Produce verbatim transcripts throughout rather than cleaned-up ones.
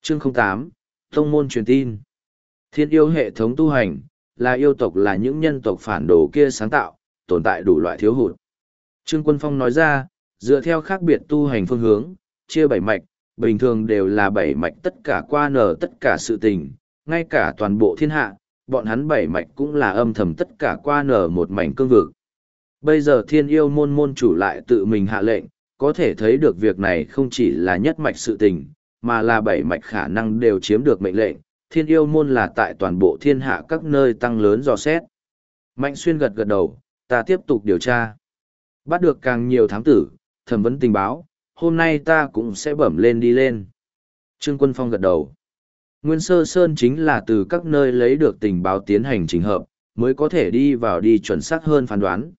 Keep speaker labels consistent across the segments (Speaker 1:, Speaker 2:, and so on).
Speaker 1: Chương không tám, Tông môn truyền tin. Thiên yêu hệ thống tu hành, là yêu tộc là những nhân tộc phản đồ kia sáng tạo, tồn tại đủ loại thiếu hụt. Trương Quân Phong nói ra, dựa theo khác biệt tu hành phương hướng, chia bảy mạch, bình thường đều là bảy mạch tất cả qua nở tất cả sự tình, ngay cả toàn bộ thiên hạ, bọn hắn bảy mạch cũng là âm thầm tất cả qua nở một mảnh cương vực. Bây giờ thiên yêu môn môn chủ lại tự mình hạ lệnh, có thể thấy được việc này không chỉ là nhất mạch sự tình, mà là bảy mạch khả năng đều chiếm được mệnh lệnh, thiên yêu môn là tại toàn bộ thiên hạ các nơi tăng lớn dò xét. Mạnh Xuyên gật gật đầu, ta tiếp tục điều tra. Bắt được càng nhiều thám tử, thẩm vấn tình báo, hôm nay ta cũng sẽ bẩm lên đi lên. Trương Quân Phong gật đầu. Nguyên Sơ Sơn chính là từ các nơi lấy được tình báo tiến hành chỉnh hợp, mới có thể đi vào đi chuẩn xác hơn phán đoán.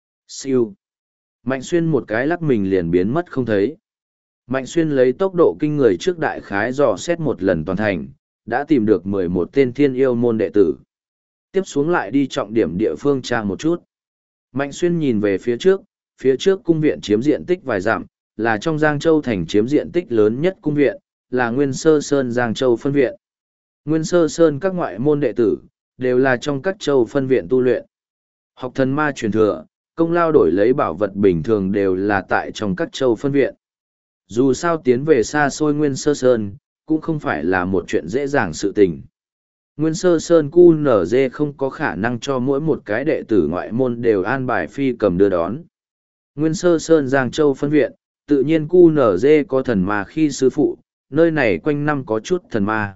Speaker 1: Siêu. Mạnh Xuyên một cái lắc mình liền biến mất không thấy. Mạnh Xuyên lấy tốc độ kinh người trước đại khái dò xét một lần toàn thành, đã tìm được mười một tên thiên yêu môn đệ tử. Tiếp xuống lại đi trọng điểm địa phương tra một chút. Mạnh Xuyên nhìn về phía trước, phía trước cung viện chiếm diện tích vài dặm, là trong Giang Châu thành chiếm diện tích lớn nhất cung viện, là Nguyên Sơ Sơn Giang Châu phân viện. Nguyên Sơ Sơn các ngoại môn đệ tử, đều là trong các châu phân viện tu luyện. Học thần ma truyền thừa, công lao đổi lấy bảo vật bình thường đều là tại trong các châu phân viện. Dù sao tiến về xa xôi Nguyên Sơ Sơn, cũng không phải là một chuyện dễ dàng sự tình. Nguyên Sơ Sơn cu nở dê không có khả năng cho mỗi một cái đệ tử ngoại môn đều an bài phi cầm đưa đón. Nguyên Sơ Sơn Giang Châu phân viện, tự nhiên cu nở dê có thần ma khi sư phụ, nơi này quanh năm có chút thần ma.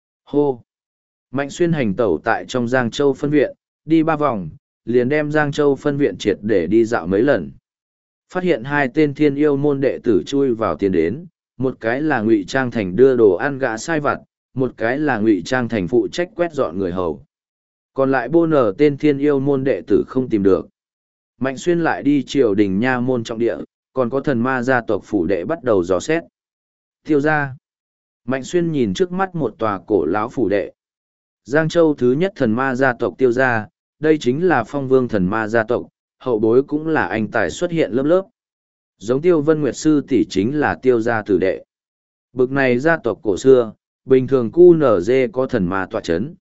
Speaker 1: Hô! Mạnh Xuyên hành tẩu tại trong Giang Châu phân viện, đi ba vòng, liền đem Giang Châu phân viện triệt để đi dạo mấy lần. Phát hiện hai tên thiên yêu môn đệ tử chui vào tiền đến, một cái là ngụy trang thành đưa đồ ăn gã sai vặt, một cái là ngụy trang thành phụ trách quét dọn người hầu. Còn lại bô nở tên thiên yêu môn đệ tử không tìm được. Mạnh Xuyên lại đi triều đình nha môn trọng địa, còn có thần ma gia tộc phủ đệ bắt đầu dò xét. Tiêu ra. Mạnh Xuyên nhìn trước mắt một tòa cổ lão phủ đệ. Giang Châu thứ nhất thần ma gia tộc tiêu ra, đây chính là phong vương thần ma gia tộc, hậu bối cũng là anh tài xuất hiện lớp lớp. Giống Tiêu Vân Nguyệt Sư tỷ chính là tiêu gia tử đệ. Bực này gia tộc cổ xưa, bình thường cu nở dê có thần ma tọa chấn.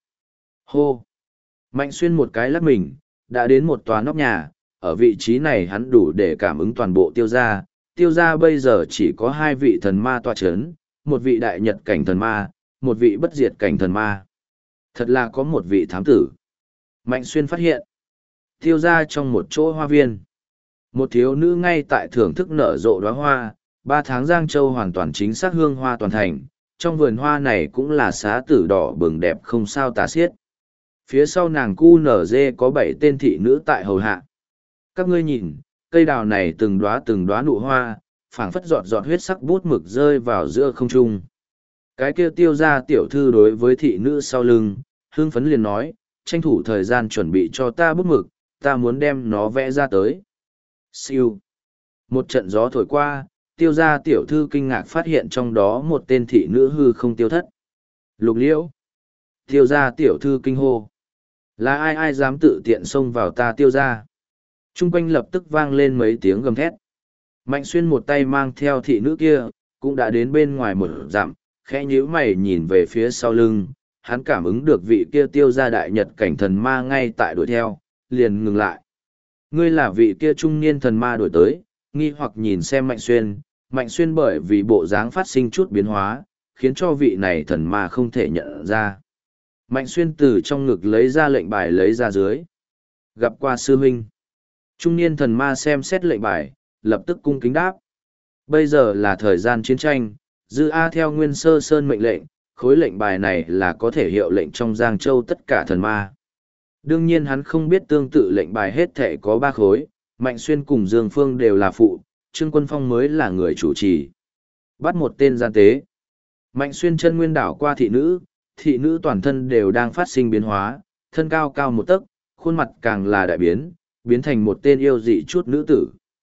Speaker 1: Hô! Mạnh Xuyên một cái lắc mình, đã đến một tòa nóc nhà, ở vị trí này hắn đủ để cảm ứng toàn bộ tiêu gia. Tiêu gia bây giờ chỉ có hai vị thần ma tọa chấn, một vị đại nhật cảnh thần ma, một vị bất diệt cảnh thần ma. Thật là có một vị thám tử. Mạnh Xuyên phát hiện, tiêu gia trong một chỗ hoa viên. Một thiếu nữ ngay tại thưởng thức nở rộ đóa hoa, ba tháng Giang Châu hoàn toàn chính xác hương hoa toàn thành, trong vườn hoa này cũng là xá tử đỏ bừng đẹp không sao tả xiết. Phía sau nàng cu nở dê có bảy tên thị nữ tại hầu hạ. Các ngươi nhìn, cây đào này từng đóa từng đóa nụ hoa, phảng phất giọt giọt huyết sắc bút mực rơi vào giữa không trung. Cái kia tiêu ra tiểu thư đối với thị nữ sau lưng, hương phấn liền nói, tranh thủ thời gian chuẩn bị cho ta bút mực, ta muốn đem nó vẽ ra tới. Siêu. Một trận gió thổi qua, tiêu ra tiểu thư kinh ngạc phát hiện trong đó một tên thị nữ hư không tiêu thất. Lục liễu. Tiêu ra tiểu thư kinh hô. Là ai ai dám tự tiện xông vào ta tiêu ra. Trung quanh lập tức vang lên mấy tiếng gầm thét. Mạnh Xuyên một tay mang theo thị nữ kia, cũng đã đến bên ngoài một dặm, khẽ nhíu mày nhìn về phía sau lưng, hắn cảm ứng được vị kia tiêu ra đại nhật cảnh thần ma ngay tại đuổi theo, liền ngừng lại. Ngươi là vị kia trung niên thần ma đuổi tới, nghi hoặc nhìn xem Mạnh Xuyên, Mạnh Xuyên bởi vì bộ dáng phát sinh chút biến hóa, khiến cho vị này thần ma không thể nhận ra. Mạnh Xuyên từ trong ngực lấy ra lệnh bài lấy ra dưới. Gặp qua sư huynh. Trung niên thần ma xem xét lệnh bài, lập tức cung kính đáp. Bây giờ là thời gian chiến tranh, Dư A theo Nguyên Sơ Sơn mệnh lệnh, khối lệnh bài này là có thể hiệu lệnh trong Giang Châu tất cả thần ma. Đương nhiên hắn không biết tương tự lệnh bài hết thể có ba khối, Mạnh Xuyên cùng Dương Phương đều là phụ, Trương Quân Phong mới là người chủ trì. Bắt một tên gian tế. Mạnh Xuyên chân nguyên đảo qua thị nữ, thị nữ toàn thân đều đang phát sinh biến hóa, thân cao cao một tấc, khuôn mặt càng là đại biến, biến thành một tên yêu dị chút nữ tử.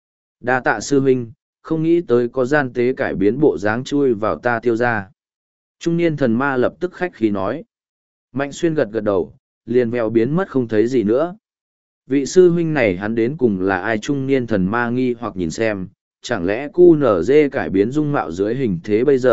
Speaker 1: Đa tạ sư huynh, không nghĩ tới có gian tế cải biến bộ dáng chui vào ta tiêu ra. Trung niên thần ma lập tức khách khí nói. Mạnh Xuyên gật gật đầu, liền vèo biến mất không thấy gì nữa. Vị sư huynh này hắn đến cùng là ai? Trung niên thần ma nghi hoặc nhìn xem, chẳng lẽ cu nở dê cải biến dung mạo dưới hình thế bây giờ,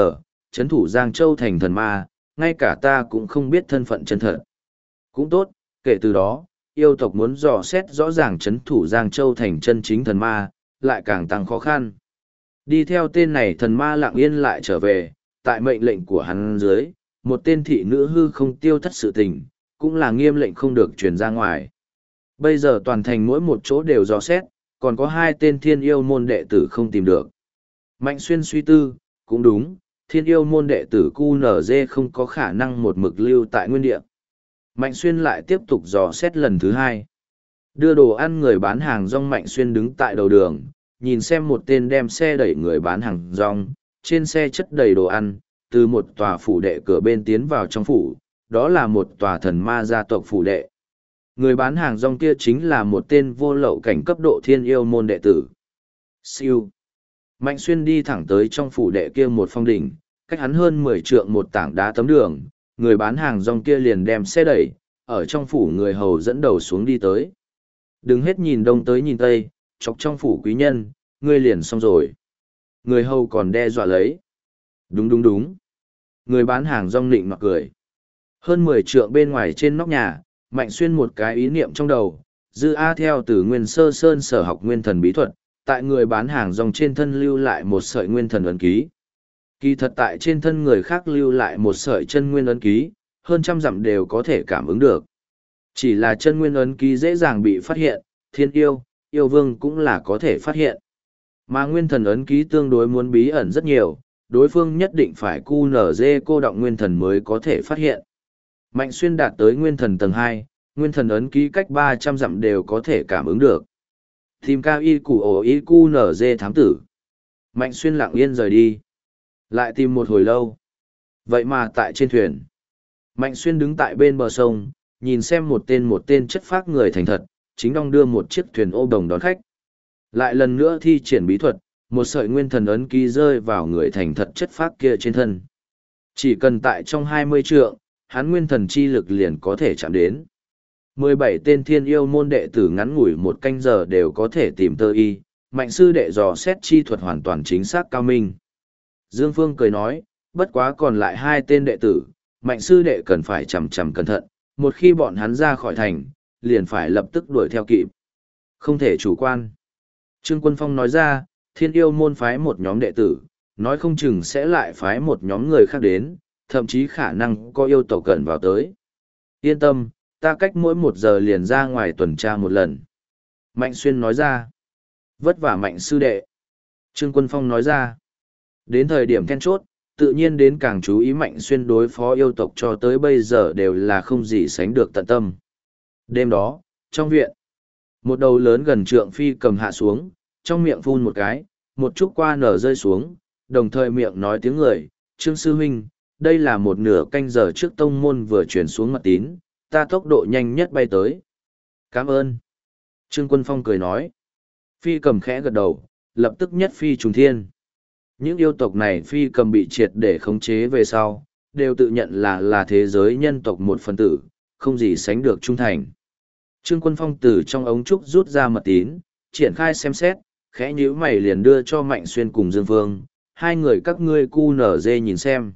Speaker 1: chấn thủ Giang Châu thành thần ma, ngay cả ta cũng không biết thân phận chân thật. Cũng tốt, kể từ đó, yêu tộc muốn dò xét rõ ràng chấn thủ Giang Châu thành chân chính thần ma, lại càng tăng khó khăn. Đi theo tên này thần ma lặng yên lại trở về, tại mệnh lệnh của hắn dưới, một tên thị nữ hư không tiêu thất sự tình, cũng là nghiêm lệnh không được truyền ra ngoài. Bây giờ toàn thành mỗi một chỗ đều dò xét, còn có hai tên thiên yêu môn đệ tử không tìm được. Mạnh Xuyên suy tư, cũng đúng, thiên yêu môn đệ tử Q N G không có khả năng một mực lưu tại nguyên địa. Mạnh Xuyên lại tiếp tục dò xét lần thứ hai. Đưa đồ ăn người bán hàng rong Mạnh Xuyên đứng tại đầu đường, nhìn xem một tên đem xe đẩy người bán hàng rong, trên xe chất đầy đồ ăn, từ một tòa phủ đệ cửa bên tiến vào trong phủ, đó là một tòa thần ma gia tộc phủ đệ. Người bán hàng rong kia chính là một tên vô lậu cảnh cấp độ thiên yêu môn đệ tử. Siêu. Mạnh Xuyên đi thẳng tới trong phủ đệ kia một phong đỉnh, cách hắn hơn mười trượng một tảng đá tấm đường, người bán hàng rong kia liền đem xe đẩy, ở trong phủ người hầu dẫn đầu xuống đi tới. Đừng hết nhìn đông tới nhìn tây, chọc trong phủ quý nhân, ngươi liền xong rồi. Người hầu còn đe dọa lấy. Đúng đúng đúng. Người bán hàng rong nịnh nọt cười. Hơn mười trượng bên ngoài trên nóc nhà, Mạnh Xuyên một cái ý niệm trong đầu, dư A theo từ nguyên sơ sơn sở học nguyên thần bí thuật, tại người bán hàng rong trên thân lưu lại một sợi nguyên thần ấn ký. Kỳ thật tại trên thân người khác lưu lại một sợi chân nguyên ấn ký, hơn trăm dặm đều có thể cảm ứng được. Chỉ là chân nguyên ấn ký dễ dàng bị phát hiện, thiên yêu, yêu vương cũng là có thể phát hiện. Mà nguyên thần ấn ký tương đối muốn bí ẩn rất nhiều, đối phương nhất định phải Q N G cô động nguyên thần mới có thể phát hiện. Mạnh Xuyên đạt tới nguyên thần tầng hai, nguyên thần ấn ký cách ba trăm dặm đều có thể cảm ứng được. Tìm cao y củ ổ y Q N G thám tử. Mạnh Xuyên lặng yên rời đi. Lại tìm một hồi lâu. Vậy mà tại trên thuyền. Mạnh Xuyên đứng tại bên bờ sông, nhìn xem một tên một tên chất phác người thành thật, chính đong đưa một chiếc thuyền ô đồng đón khách. Lại lần nữa thi triển bí thuật, một sợi nguyên thần ấn ký rơi vào người thành thật chất phác kia trên thân. Chỉ cần tại trong hai mươi trượng, hắn nguyên thần chi lực liền có thể chạm đến. mười bảy tên thiên yêu môn đệ tử ngắn ngủi một canh giờ đều có thể tìm tơ y, Mạnh sư đệ dò xét chi thuật hoàn toàn chính xác cao minh. Dương Phương cười nói, bất quá còn lại hai tên đệ tử, Mạnh sư đệ cần phải chằm chằm cẩn thận, một khi bọn hắn ra khỏi thành, liền phải lập tức đuổi theo kịp. Không thể chủ quan. Trương Quân Phong nói ra, thiên yêu môn phái một nhóm đệ tử, nói không chừng sẽ lại phái một nhóm người khác đến, thậm chí khả năng có yêu tộc cần vào tới. Yên tâm, ta cách mỗi một giờ liền ra ngoài tuần tra một lần. Mạnh Xuyên nói ra. Vất vả Mạnh sư đệ. Trương Quân Phong nói ra. Đến thời điểm then chốt, tự nhiên đến càng chú ý Mạnh Xuyên đối phó yêu tộc cho tới bây giờ đều là không gì sánh được tận tâm. Đêm đó, trong viện, một đầu lớn gần trượng phi cầm hạ xuống, trong miệng phun một cái, một chút qua nở rơi xuống, đồng thời miệng nói tiếng người, Trương Sư Huynh, đây là một nửa canh giờ trước tông môn vừa chuyển xuống mật tín, ta tốc độ nhanh nhất bay tới. Cảm ơn. Trương Quân Phong cười nói. Phi cầm khẽ gật đầu, lập tức nhất phi trùng thiên. Những yêu tộc này phi cầm bị triệt để khống chế về sau, đều tự nhận là là thế giới nhân tộc một phần tử, không gì sánh được trung thành. Trương Quân Phong từ trong ống trúc rút ra mật tín, triển khai xem xét, khẽ nhíu mày liền đưa cho Mạnh Xuyên cùng Dương Phương, hai người các ngươi cu nở dê nhìn xem.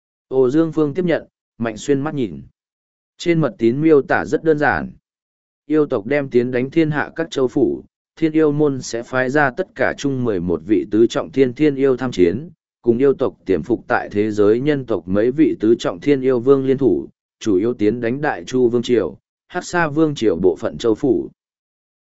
Speaker 1: Ồ Dương Phương tiếp nhận, Mạnh Xuyên mắt nhìn. Trên mật tín miêu tả rất đơn giản. Yêu tộc đem tiến đánh thiên hạ các châu phủ, thiên yêu môn sẽ phái ra tất cả chung mười một vị tứ trọng thiên thiên yêu tham chiến, cùng yêu tộc tiềm phục tại thế giới nhân tộc mấy vị tứ trọng thiên yêu vương liên thủ, chủ yếu tiến đánh đại chu vương triều, hắc sa vương triều bộ phận châu phủ.